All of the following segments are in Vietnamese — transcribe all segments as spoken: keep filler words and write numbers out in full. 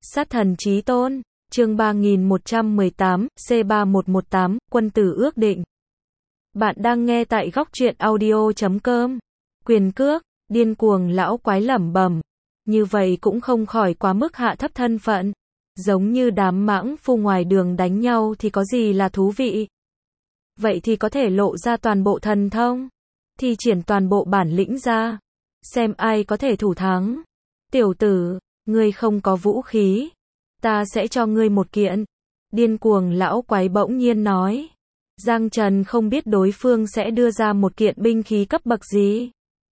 Sát thần chí tôn, chương ba nghìn một trăm mười tám, C ba một một tám, quân tử ước định. Bạn đang nghe tại góc truyện audio chấm com. Quyền cước, điên cuồng lão quái lẩm bẩm. Như vậy cũng không khỏi quá mức hạ thấp thân phận. Giống như đám mãng phu ngoài đường đánh nhau thì có gì là thú vị. Vậy thì có thể lộ ra toàn bộ thần thông. Thì triển toàn bộ bản lĩnh ra. Xem ai có thể thủ thắng. Tiểu tử, ngươi không có vũ khí. Ta sẽ cho ngươi một kiện. Điên cuồng lão quái bỗng nhiên nói. Giang Trần không biết đối phương sẽ đưa ra một kiện binh khí cấp bậc gì.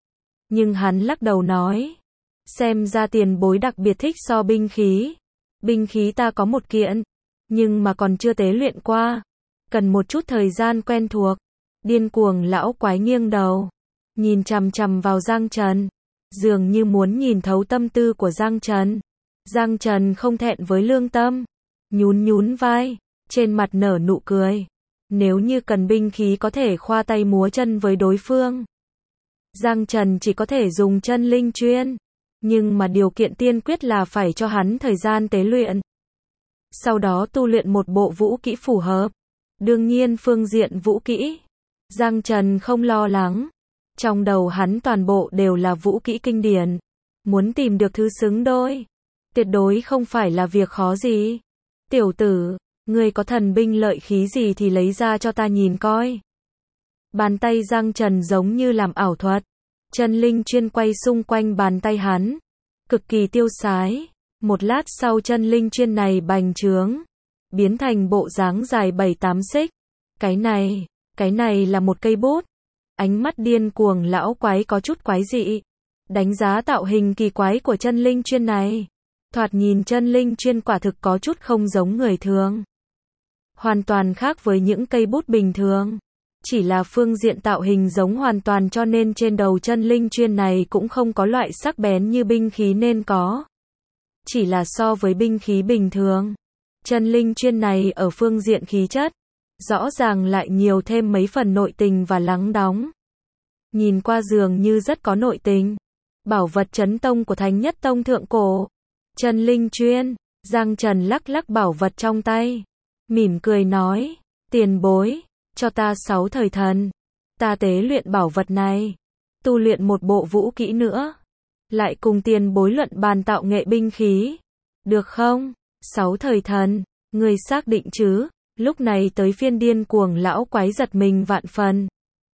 Nhưng hắn lắc đầu nói. Xem ra tiền bối đặc biệt thích so binh khí. Binh khí ta có một kiện. Nhưng mà còn chưa tế luyện qua. Cần một chút thời gian quen thuộc. Điên cuồng lão quái nghiêng đầu. Nhìn chằm chằm vào Giang Trần. Dường như muốn nhìn thấu tâm tư của Giang Trần. Giang Trần không thẹn với lương tâm. Nhún nhún vai. Trên mặt nở nụ cười. Nếu như cần binh khí có thể khoa tay múa chân với đối phương. Giang Trần chỉ có thể dùng chân linh chuyên. Nhưng mà điều kiện tiên quyết là phải cho hắn thời gian tế luyện. Sau đó tu luyện một bộ vũ kỹ phù hợp. Đương nhiên phương diện vũ kỹ. Giang Trần không lo lắng. Trong đầu hắn toàn bộ đều là vũ kỹ kinh điển. Muốn tìm được thứ xứng đôi. Tuyệt đối không phải là việc khó gì. Tiểu tử, ngươi có thần binh lợi khí gì thì lấy ra cho ta nhìn coi. Bàn tay Giang Trần giống như làm ảo thuật. Chân linh chuyên quay xung quanh bàn tay hắn. Cực kỳ tiêu sái. Một lát sau chân linh chuyên này bành trướng. Biến thành bộ dáng dài bảy tám xích. Cái này, cái này là một cây bút. Ánh mắt điên cuồng lão quái có chút quái dị. Đánh giá tạo hình kỳ quái của chân linh chuyên này. Thoạt nhìn chân linh chuyên quả thực có chút không giống người thường. Hoàn toàn khác với những cây bút bình thường. Chỉ là phương diện tạo hình giống hoàn toàn cho nên trên đầu chân linh chuyên này cũng không có loại sắc bén như binh khí nên có. Chỉ là so với binh khí bình thường. Chân linh chuyên này ở phương diện khí chất. Rõ ràng lại nhiều thêm mấy phần nội tình và lắng đóng. Nhìn qua dường như rất có nội tình. Bảo vật chấn tông của Thánh Nhất Tông thượng cổ. Chân linh chuyên. Giang Trần lắc lắc bảo vật trong tay. Mỉm cười nói. Tiền bối. Cho ta sáu thời thần. Ta tế luyện bảo vật này. Tu luyện một bộ vũ kỹ nữa. Lại cùng tiền bối luận bàn tạo nghệ binh khí. Được không? Sáu thời thần. Người xác định chứ? Lúc này tới phiên điên cuồng lão quái giật mình vạn phần.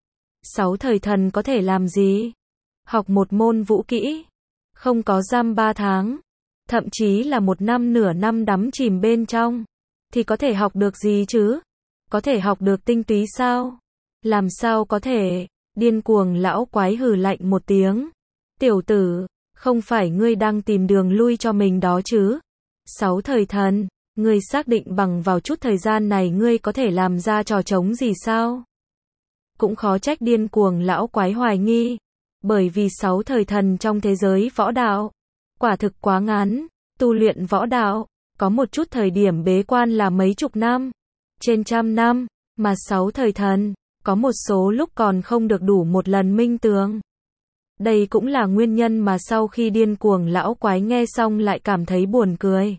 Sáu thời thần có thể làm gì? Học một môn vũ kỹ. Không có giam ba tháng. Thậm chí là một năm nửa năm đắm chìm bên trong. Thì có thể học được gì chứ? Có thể học được tinh túy sao? Làm sao có thể? Điên cuồng lão quái hừ lạnh một tiếng. Tiểu tử, không phải ngươi đang tìm đường lui cho mình đó chứ? Sáu thời thần, ngươi xác định bằng vào chút thời gian này ngươi có thể làm ra trò trống gì sao? Cũng khó trách điên cuồng lão quái hoài nghi. Bởi vì sáu thời thần trong thế giới võ đạo. Quả thực quá ngắn. Tu luyện võ đạo. Có một chút thời điểm bế quan là mấy chục năm. Trên trăm năm. Mà sáu thời thần. Có một số lúc còn không được đủ một lần minh tường. Đây cũng là nguyên nhân mà sau khi điên cuồng lão quái nghe xong lại cảm thấy buồn cười.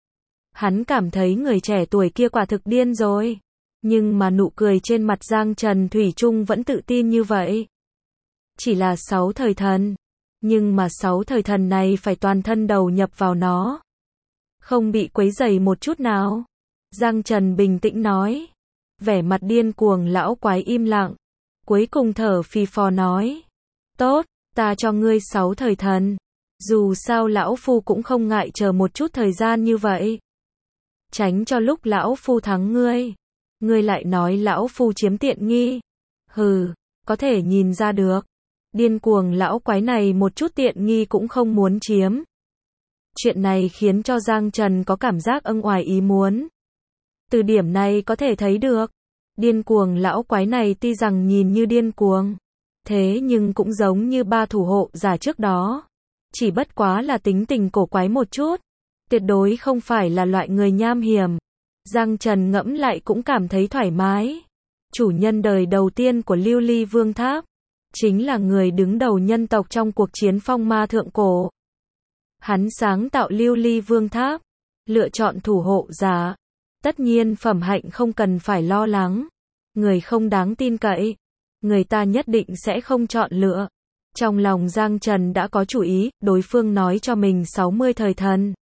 Hắn cảm thấy người trẻ tuổi kia quả thực điên rồi. Nhưng mà nụ cười trên mặt Giang Trần thủy chung vẫn tự tin như vậy. Chỉ là sáu thời thần. Nhưng mà sáu thời thần này phải toàn thân đầu nhập vào nó. Không bị quấy rầy một chút nào. Giang Trần bình tĩnh nói. Vẻ mặt điên cuồng lão quái im lặng. Cuối cùng thở phì phò nói. Tốt, ta cho ngươi sáu thời thần. Dù sao lão phu cũng không ngại chờ một chút thời gian như vậy. Tránh cho lúc lão phu thắng ngươi. Ngươi lại nói lão phu chiếm tiện nghi. Hừ, có thể nhìn ra được. Điên cuồng lão quái này một chút tiện nghi cũng không muốn chiếm. Chuyện này khiến cho Giang Trần có cảm giác ân oái ý muốn. Từ điểm này có thể thấy được. Điên cuồng lão quái này tuy rằng nhìn như điên cuồng. Thế nhưng cũng giống như ba thủ hộ giả trước đó. Chỉ bất quá là tính tình cổ quái một chút. Tuyệt đối không phải là loại người nham hiểm. Giang Trần ngẫm lại cũng cảm thấy thoải mái. Chủ nhân đời đầu tiên của Lưu Ly Vương Tháp. Chính là người đứng đầu nhân tộc trong cuộc chiến phong ma thượng cổ. Hắn sáng tạo Lưu Ly Vương Tháp. Lựa chọn thủ hộ giả. Tất nhiên phẩm hạnh không cần phải lo lắng. Người không đáng tin cậy, người ta nhất định sẽ không chọn lựa. Trong lòng Giang Trần đã có chủ ý, đối phương nói cho mình sáu mươi thời thần.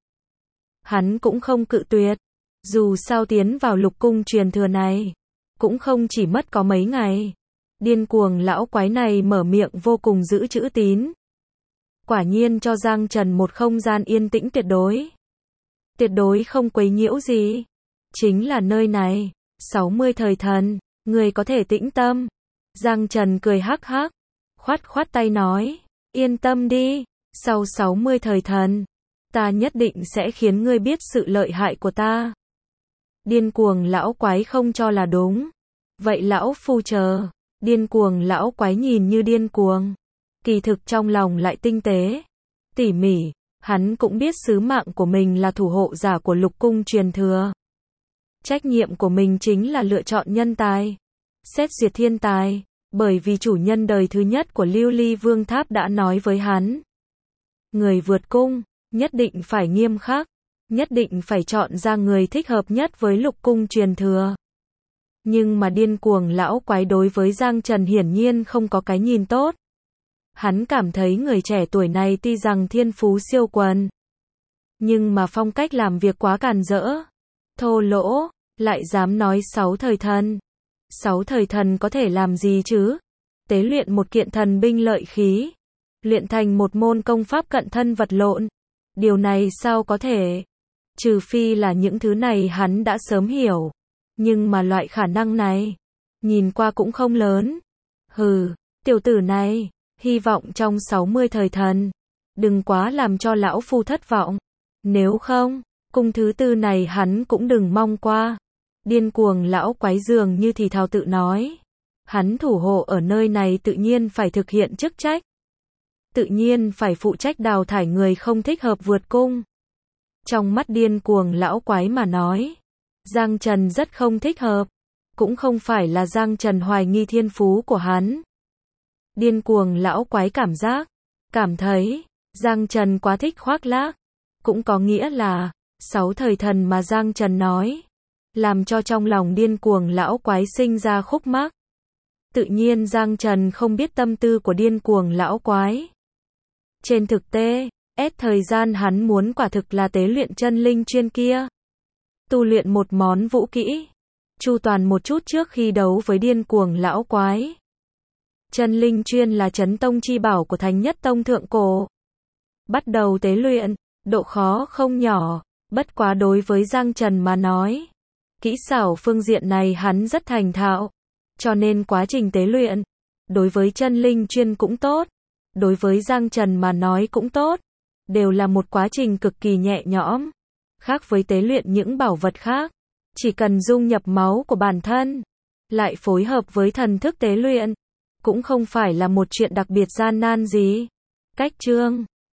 Hắn cũng không cự tuyệt. Dù sao tiến vào lục cung truyền thừa này, cũng không chỉ mất có mấy ngày. Điên cuồng lão quái này mở miệng vô cùng giữ chữ tín. Quả nhiên cho Giang Trần một không gian yên tĩnh tuyệt đối. Tuyệt đối không quấy nhiễu gì. Chính là nơi này, sáu mươi thời thần, người có thể tĩnh tâm. Giang Trần cười hắc hắc, khoát khoát tay nói, yên tâm đi, sau sáu mươi thời thần, ta nhất định sẽ khiến ngươi biết sự lợi hại của ta. Điên cuồng lão quái không cho là đúng. Vậy lão phu chờ. Điên cuồng lão quái nhìn như điên cuồng, kỳ thực trong lòng lại tinh tế, tỉ mỉ. Hắn cũng biết sứ mạng của mình là thủ hộ giả của lục cung truyền thừa. Trách nhiệm của mình chính là lựa chọn nhân tài, xét duyệt thiên tài, bởi vì chủ nhân đời thứ nhất của Lưu Ly Vương Tháp đã nói với hắn. Người vượt cung, nhất định phải nghiêm khắc, nhất định phải chọn ra người thích hợp nhất với lục cung truyền thừa. Nhưng mà điên cuồng lão quái đối với Giang Trần hiển nhiên không có cái nhìn tốt. Hắn cảm thấy người trẻ tuổi này tuy rằng thiên phú siêu quần, nhưng mà phong cách làm việc quá càn rỡ, thô lỗ, lại dám nói sáu thời thần. Sáu thời thần có thể làm gì chứ? Tế luyện một kiện thần binh lợi khí, luyện thành một môn công pháp cận thân vật lộn. Điều này sao có thể? Trừ phi là những thứ này hắn đã sớm hiểu. Nhưng mà loại khả năng này, nhìn qua cũng không lớn. Hừ, tiểu tử này, hy vọng trong sáu mươi thời thần, đừng quá làm cho lão phu thất vọng. Nếu không, cung thứ tư này hắn cũng đừng mong qua. Điên cuồng lão quái dường như thì thào tự nói. Hắn thủ hộ ở nơi này tự nhiên phải thực hiện chức trách. Tự nhiên phải phụ trách đào thải người không thích hợp vượt cung. Trong mắt điên cuồng lão quái mà nói, Giang Trần rất không thích hợp. Cũng không phải là Giang Trần hoài nghi thiên phú của hắn. Điên cuồng lão quái cảm giác, cảm thấy, Giang Trần quá thích khoác lác. Cũng có nghĩa là, sáu thời thần mà Giang Trần nói, làm cho trong lòng điên cuồng lão quái sinh ra khúc mắc. Tự nhiên Giang Trần không biết tâm tư của điên cuồng lão quái. Trên thực tế, ép thời gian hắn muốn quả thực là tế luyện chân linh chuyên kia. Tu luyện một món vũ kỹ, chu toàn một chút trước khi đấu với điên cuồng lão quái. Chân linh chuyên là chấn tông chi bảo của Thánh Nhất Tông thượng cổ. Bắt đầu tế luyện, độ khó không nhỏ, bất quá đối với Giang Trần mà nói, kỹ xảo phương diện này hắn rất thành thạo, cho nên quá trình tế luyện, đối với chân linh chuyên cũng tốt, đối với Giang Trần mà nói cũng tốt, đều là một quá trình cực kỳ nhẹ nhõm. Khác với tế luyện những bảo vật khác, chỉ cần dung nhập máu của bản thân, lại phối hợp với thần thức tế luyện, cũng không phải là một chuyện đặc biệt gian nan gì. Cách chương